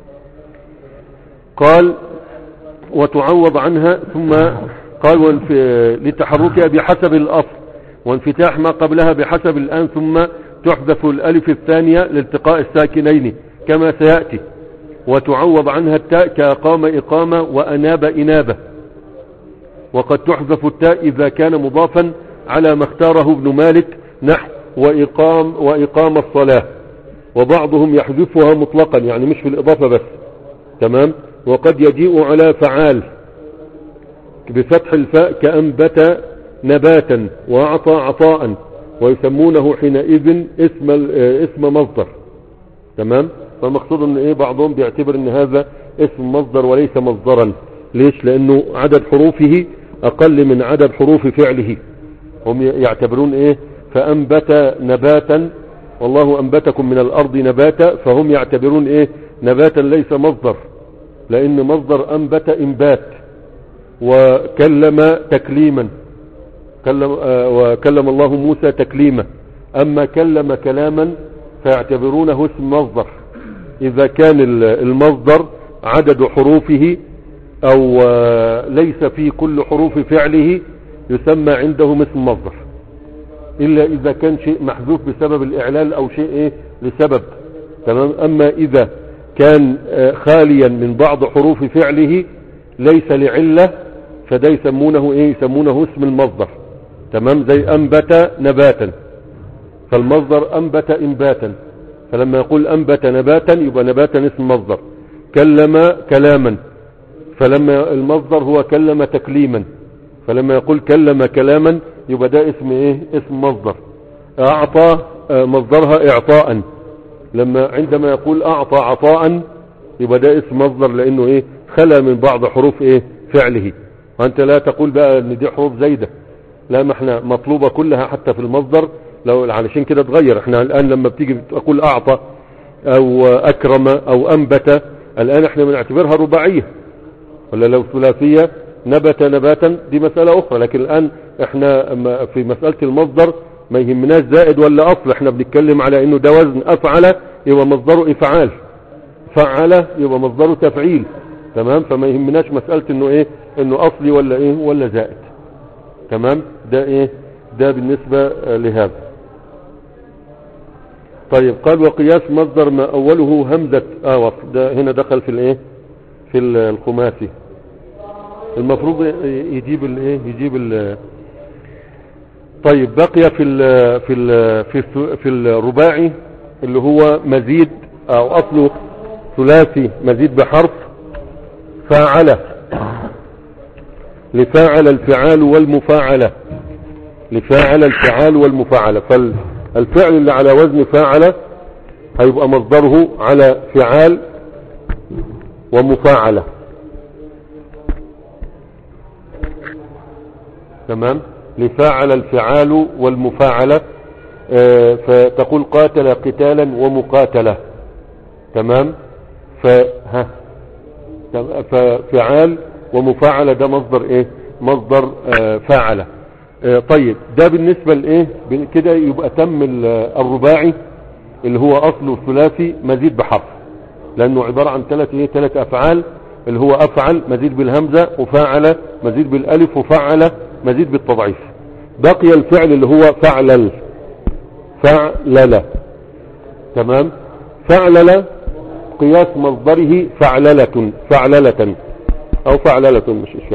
S1: قال وتعوض عنها، ثم قال لتحركها بحسب الأصل وانفتاح ما قبلها بحسب الآن، ثم تحذف الألف الثانية لالتقاء الساكنين كما سيأتي. وتعوض عنها التاء كأقام إقامة وأناب إنابة. وقد تحذف التاء إذا كان مضافا على ما اختاره ابن مالك نحو وإقام وإقام الصلاة، وبعضهم يحذفها مطلقا يعني مش في الإضافة بس، تمام. وقد يجيء على فعال بفتح الفاء كأنبت نباتا وأعطى عطاء، ويسمونه حينئذ اسم اسم مصدر، تمام. فالمقصود ان ايه بعضهم بيعتبر ان هذا اسم مصدر وليس مصدرا. ليش؟ لانه عدد حروفه اقل من عدد حروف فعله. هم يعتبرون ايه فأنبت نباتا والله أنبتكم من الأرض نباتا، فهم يعتبرون إيه نباتا ليس مصدر، لأن مصدر أنبت إنبات. وكلم تكليما، كلم آه وكلم الله موسى تكليما. أما كلم كلاما فيعتبرونه اسم مصدر إذا كان المصدر عدد حروفه أو آه ليس في كل حروف فعله يسمى عندهم اسم مصدر، إلا إذا كان شيء محذوف بسبب الإعلال أو شيء إيه لسبب، تمام. أما إذا كان خاليا من بعض حروف فعله ليس لعلة فده يسمونه إيه يسمونه اسم المصدر، تمام. زي أنبت نباتا، فالمصدر أنبت إنباتا، فلما يقول أنبت نباتا يبقى نباتا اسم مصدر. كلم كلاما، فلما المصدر هو كلم تكليما، فلما يقول كلم كلاما يبقى ده اسم ايه اسم مصدر. اعطى مصدرها اعطاء، لما عندما يقول اعطى عطاء يبقى ده اسم مصدر لانه ايه خلى من بعض حروف ايه فعله. وانت لا تقول بقى ان دي حروف زايدة، لا، ما احنا مطلوبة كلها حتى في المصدر. لو علشان كده تغير، احنا الان لما بتيجي تقول اعطى او اكرم او انبت، الان احنا بنعتبرها رباعية، ولا لو ثلاثية نبت نباتا دي مسألة اخرى. لكن الان احنا في مسألة المصدر ما يهمناش زائد ولا اصل، احنا بنتكلم على انه ده وزن افعل يبقى مصدره افعال، فعل يبقى مصدره تفعيل، تمام. فما يهمناش مسألة انه ايه انه اصلي ولا ايه ولا زائد، تمام. ده ايه ده بالنسبة لهذا. طيب قال وقياس مصدر ما اوله همزة اوص، ده هنا دخل في الايه في الخماسي. المفروض يجيب الايه يجيب ال طيب بقي في ال في ال في في الرباعي اللي هو مزيد او اصله ثلاثي مزيد بحرف فاعل، لفاعل الفعال والمفاعلة. لفاعل الفعال والمفاعلة. فالفعل اللي على وزن فاعل هيبقى مصدره على فعال ومفاعلة. تمام. لفاعل الفعال والمفاعلة. آه فتقول قاتل قتالا ومقاتلة. تمام. فها ففعال ومفاعلة ده مصدر ايه؟ مصدر آه فاعلة. آه طيب ده بالنسبة لايه كده يبقى تم الرباعي اللي هو اصله ثلاثي مزيد بحرف، لانه عبارة عن ثلاث ايه ثلاث افعال، اللي هو افعل مزيد بالهمزة، وفاعل مزيد بالالف، وفعل مزيد بالتضعيف. بقي الفعل اللي هو فعلل. فعلل. تمام. فعلل قياس مصدره فعللة. فعللة او فعللة مش اشياء،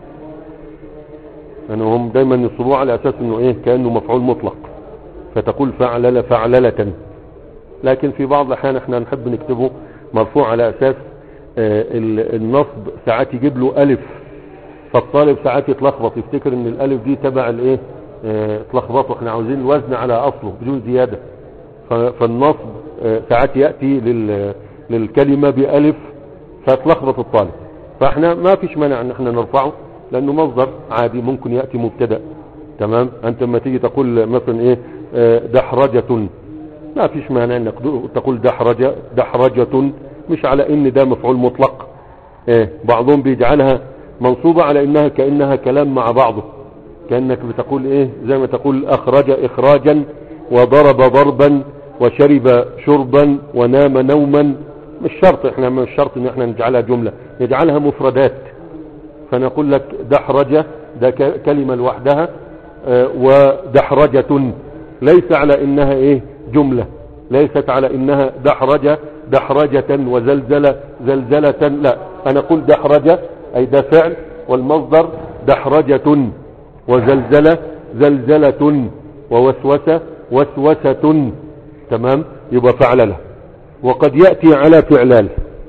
S1: يعني هم دايما يصروه على اساس انه ايه كأنه مفعول مطلق، فتقول فعلل فعللة. لكن في بعض الاحيان احنا نحب نكتبه مرفوع على اساس آه النصب ساعات يجيب له الف، فالطالب ساعات يتلخبط يفتكر ان الالف دي تبع الايه اه تلخبطه، احنا عاوزين الوزن على اصله بدون زيادة. فالنصب اه ساعات يأتي لل للكلمة بألف فتلخبط الطالب، فاحنا ما فيش مانع ان احنا نرفعه لانه مصدر عادي ممكن يأتي مبتدأ. تمام. انت لما تيجي تقول مثلا ايه اه دحرجة، ما فيش مانع انك تقول دحرجة. دحرجة مش على ان ده مفعول مطلق. ايه بعضهم بيجعلها منصوبة على انها كأنها كلام مع بعضه، كأنك بتقول ايه زي ما تقول اخرج اخراجا، وضرب ضربا، وشرب شربا، ونام نوما. مش شرط، احنا مش شرط ان احنا نجعلها جملة، نجعلها مفردات. فنقول لك دحرجة ده كلمة لوحدها، اه ودحرجة ليس على انها ايه جملة، ليست على انها دحرجة دحرجة وزلزلة زلزلة، لا انا اقول دحرجة اي ده فعل، والمصدر دحرجة، وزلزلة زلزلة، ووسوسة وسوسة. تمام. يبقى فعلله. وقد يأتي على فعلال،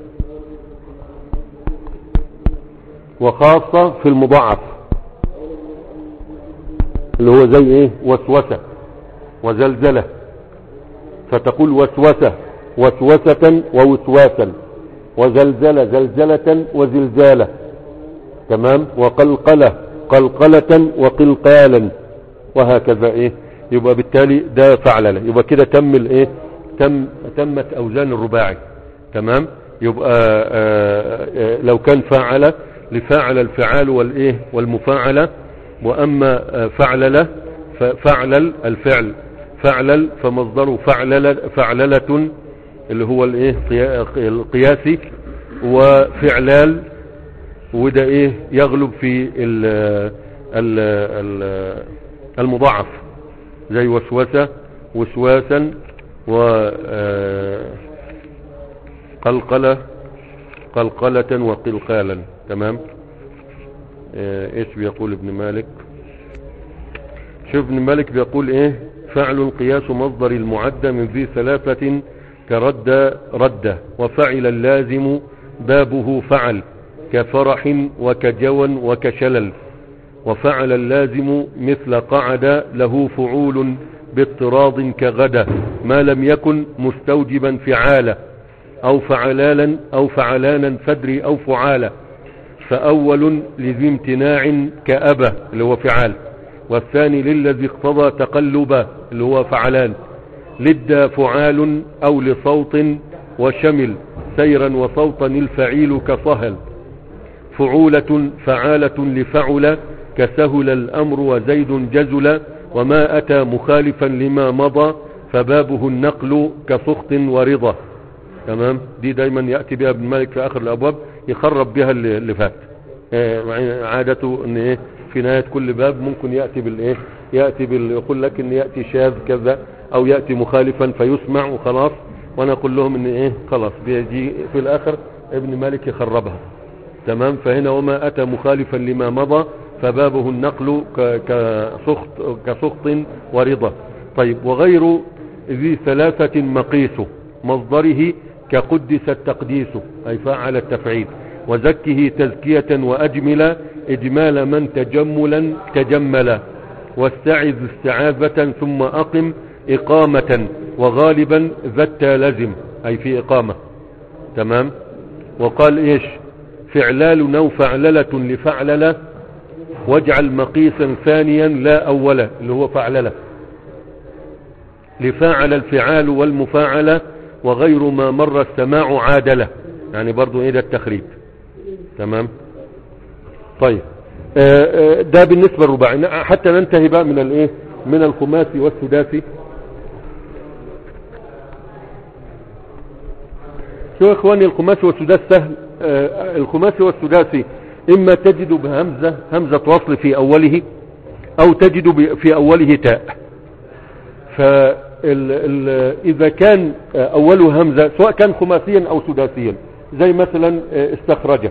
S1: وخاصة في المضاعف اللي هو زي ايه وسوسة وزلزلة، فتقول وسوسة وسوسة ووسواسا، وزلزلة زلزلة وزلزالة. تمام. وقلقلة قلقلة وقلقالا، وهكذا ايه. يبقى بالتالي ده فعلله. يبقى كده تم الايه تم تمت اوزان الرباعي. تمام. يبقى آآ آآ لو كان فاعل لفاعل الفعال والايه والمفاعلة، واما فعلله ففعلل الفعل فعلل فمصدره فعلل فعللة اللي هو الايه القياسي، وفعلال وده ايه يغلب في ال ال ال المضاعف زي وسوسة وسواسا وقلقلة قلقلة وقلقالا. تمام. ايش بيقول ابن مالك؟ شوف ابن مالك بيقول ايه فعل قياس مصدر المعدة من ذي ثلاثة كرد رد، وفعل اللازم بابه فعل كفرح وكجوى وكشلل. وفعل اللازم مثل قعد له فعول باضطراض كغدا، ما لم يكن مستوجبا فعالة، او فعلالا او فعلانا فدري او فعالة. فاول لذي امتناع كأبى اللي هو فعال، والثاني للذي اقتضى تقلبا اللي هو فعلان. لد فعال او لصوت وشمل سيرا وصوتا الفعيل كصهل. فعولة فعالة لفعل كسهل الامر وزيد جزل. وما اتى مخالفا لما مضى فبابه النقل كسخط ورضا. تمام. دي دايما يأتي بها ابن مالك في اخر الابواب يخرب بها اللي فات. اه عادته ان ايه في نهاية كل باب ممكن يأتي بالايه يأتي بال يقول لك ان يأتي شاذ كذا او يأتي مخالفا فيسمع وخلاص، وانا اقول لهم ان ايه خلاص بيجي في الاخر ابن مالك يخربها. تمام. فهنا وما اتى مخالفا لما مضى فبابه النقل كسخط كسخط ورضا. طيب. وغير ذي ثلاثة مقيس مصدره كقدس التقديس اي فعل التفعيل، وزكه تزكية واجمل اجمال من تجملا تجملا. واستعذ استعاذة ثم أقم إقامة، وغالبا ذات لزم أي في إقامة. تمام. وقال إيش فعلال أو فعللة لفعللة، واجعل مقيسا ثانيا لا أولا اللي هو فعللة، لفاعل الفعال والمفاعلة، وغير ما مر السماع عادلة، يعني برضو إيه ده التخريج. تمام. طيب ده بالنسبة للرباعي. حتى ننتهي بقى من الايه من الخماسي والسداسي. شو يا اخواني الخماسي والسداسي سهل. الخماسي والسداسي اما تجد بهمزة همزة وصل في اوله، او تجد في اوله تاء. فاذا كان اوله همزة سواء كان خماسيا او سداسيا، زي مثلا استخرجه،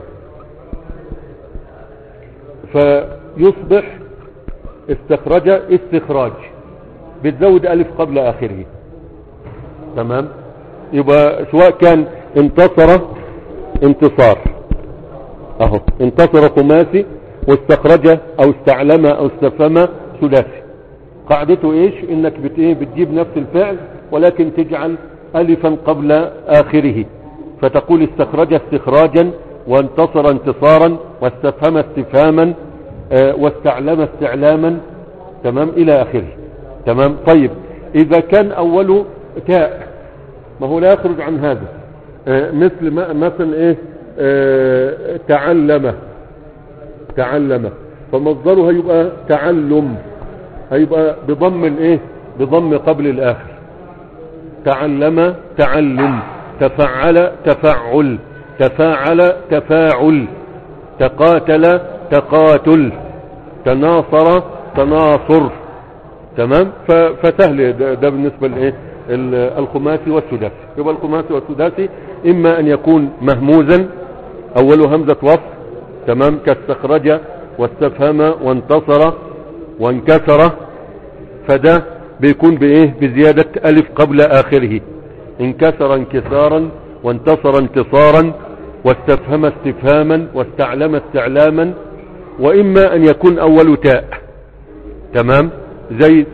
S1: فيصبح استخرج استخراج، بتزود ألف قبل آخره. تمام. يبقى سواء كان انتصر انتصار، اهو انتصر خماسي، واستخرج او استعلم او استفهم ثلاثي. قاعدته ايش؟ انك بت ايه بتجيب نفس الفعل ولكن تجعل ألفا قبل آخره، فتقول استخرج استخراجا، وانتصر انتصارا، واستفهم استفهاما، اه واستعلم استعلاما. تمام الى اخره. تمام. طيب اذا كان اوله تاء، ما هو لا يخرج عن هذا. اه مثل ما مثلا ايه اه تعلم تعلم، فمصدره هيبقى تعلم، هيبقى بضم الايه بضم قبل الاخر. تعلم تعلم، تفعل تفعل، تفاعل تفاعل، تقاتل تقاتل، تناصر تناصر. تمام. فسهل ده, ده بالنسبة لايه الخماسي والسداسي. يبقى الخماسي والسداسي اما ان يكون مهموزا اوله همزة وصل، تمام، كاستخرج واستفهم وانتصر وانكسر، فده بيكون بايه بزيادة الف قبل اخره. انكسر انكسارا، وانتصر انتصارا، واستفهم استفهاما، واستعلم استعلاما. واما ان يكون اول تاء، تمام، زي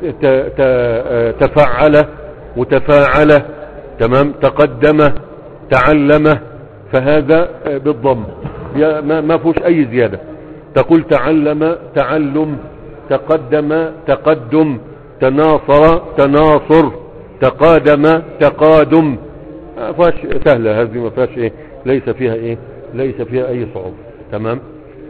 S1: تفعل وتفاعل، تمام، تقدم تعلم، فهذا بالضم ما فيهوش اي زيادة. تقول تعلم تعلم، تقدم تقدم، تناصر تناصر، تقادم تقادم. ما فيهاش سهلة هذه، ما فيهاش ايه ليس فيها ايه ليس فيها اي صعوبة. تمام.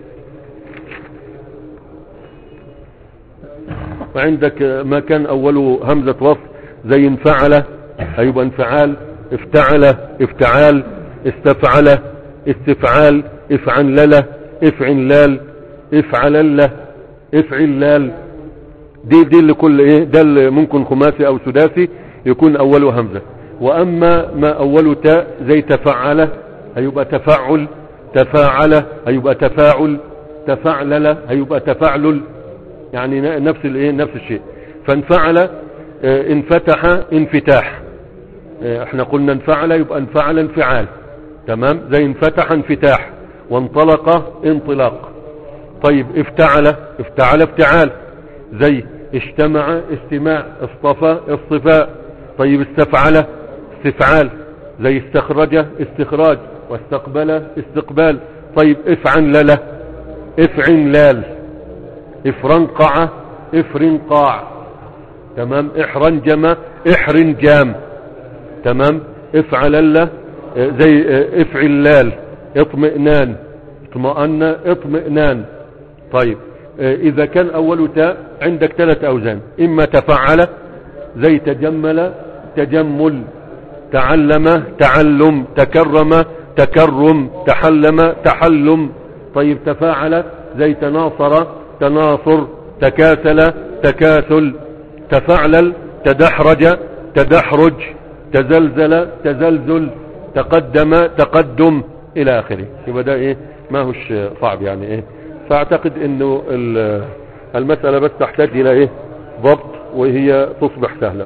S1: وعندك ما كان اوله همزة وصل زي انفعل هيبقى انفعال، افتعل افتعال، استفعل استفعال، افعنلل افعنلال، افعلل افعلال. دي دي اللي كل ايه ده اللي ممكن خماسي او سداسي يكون اوله همزة. واما ما اوله تاء زي تفعل هيبقى تفعل، تفاعل هيبقى تفاعل، تفعلل هيبقى تفعلل، يعني نفس الايه نفس الشيء. فانفعل اه انفتح انفتاح، اه احنا قلنا انفعل يبقى انفعل انفعال، تمام، زي انفتح انفتاح، وانطلق انطلاق. طيب افتعل افتعل افتعال، زي اجتمع استماع، اصطفى اصطفاء. طيب استفعل استفعال، زي استخرج استخراج، واستقبل استقبال. طيب افعنلل افعنلال، افرنقع افرنقاع، تمام، احرنجم احرنجام، تمام. افعلل زي افعلال، اطمئنان اطمئن اطمئنان. طيب اذا كان اول تاء عندك ثلاث اوزان، اما تفعل زي تجمل تجمل، تعلم تعلم، تكرم تكرم، تحلم تحلم. طيب تفاعل زي تناصر تناصر، تكاسل تكاسل، تفعلل تدحرج تدحرج، تزلزل تزلزل، تقدم تقدم الى اخره. يبقى ده ايه ما هوش صعب يعني ايه. فاعتقد انه المسألة بس تحتاج الى ايه ضبط، وهي تصبح سهلة.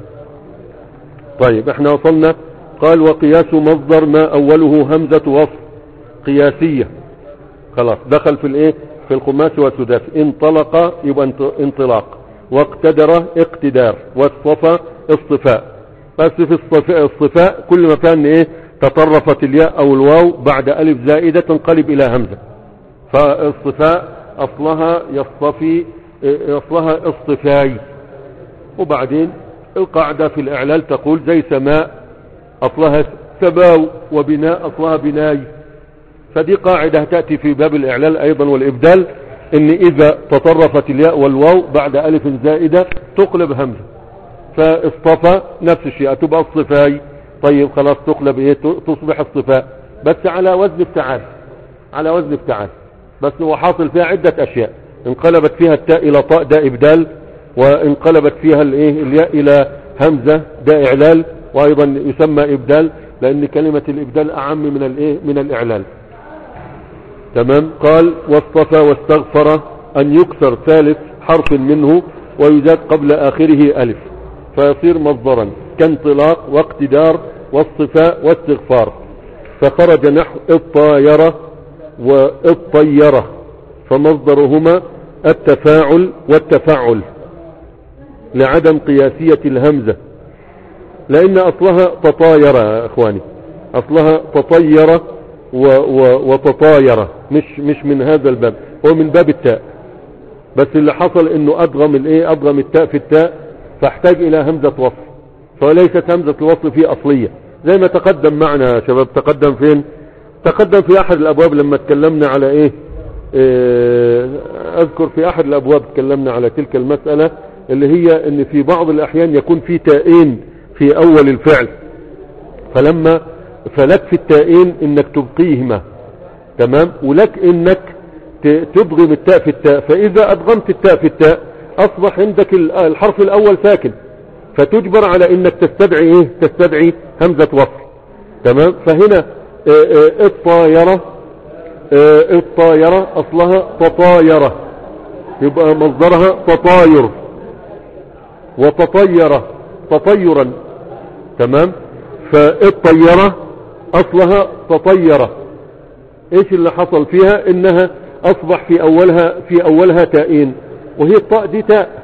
S1: طيب احنا وصلنا. قال وقياس مصدر ما اوله همزة وصل قياسية، خلاص دخل في الايه في الخماسي والسداسي. انطلق يبقى انطلاق، واقتدر اقتدار، واصطفى اصطفاء. بس في الصفاء, الصفاء كل ما كان ايه تطرفت الياء او الواو بعد الف زائدة تنقلب الى همزة. فالصفاء اصلها يصطفي، اصلها اصطفاي. وبعدين القاعدة في الاعلال تقول زي سماء اصلها سباو، وبناء اصلها بناي. فدي قاعدة تأتي في باب الاعلال ايضا والابدال، ان اذا تطرفت الياء والواو بعد الف زائدة تقلب همزة. فاصطفى نفس الشيء تبقى الصفاي. طيب خلاص تقلب ايه، تصبح الصفاء، بس على وزن افتعال، على وزن افتعال. بس هو حاصل فيها عدة اشياء، انقلبت فيها التاء الى طاء ده ابدال، وانقلبت فيها الايه الياء الى همزة ده اعلال، وايضا يسمى ابدال لان كلمة الابدال اعم من الايه من الاعلال. تمام. قال واصطفى واستغفر ان يكسر ثالث حرف منه ويزاد قبل اخره الف فيصير مصدرا كانطلاق واقتدار واصطفاء واستغفار. فخرج نحو الطايرة والطيرة، فمصدرهما التفاعل والتفعل لعدم قياسية الهمزة، لان اصلها تطايرة يا اخواني، اصلها تطيرة وتطايرة، مش مش من هذا الباب، هو من باب التاء. بس اللي حصل انه ادغم الايه ادغم التاء في التاء، فاحتاج الى همزة وصل، فليست همزة الوصل فيه اصلية زي ما تقدم معنا يا شباب. تقدم فين؟ تقدم في احد الابواب لما اتكلمنا على ايه, إيه اذكر في احد الابواب اتكلمنا على تلك المسألة، اللي هي ان في بعض الاحيان يكون في تائين في اول الفعل، فلما فلك في التائين انك تبقيهما، تمام، ولك انك تدغم التاء في التاء. فاذا ادغمت التاء في التاء اصبح عندك الحرف الاول ساكن، فتجبر على انك تستدعي ايه تستدعي همزة وصل. تمام. فهنا الطايرة الطايرة اصلها تطايرة، يبقى مصدرها تطاير، وتطيرة تطيرا. تمام. فالطيرة اصلها تطيرة. ايش اللي حصل فيها؟ انها اصبح في اولها في اولها تائين، وهي الطاء دي تاء،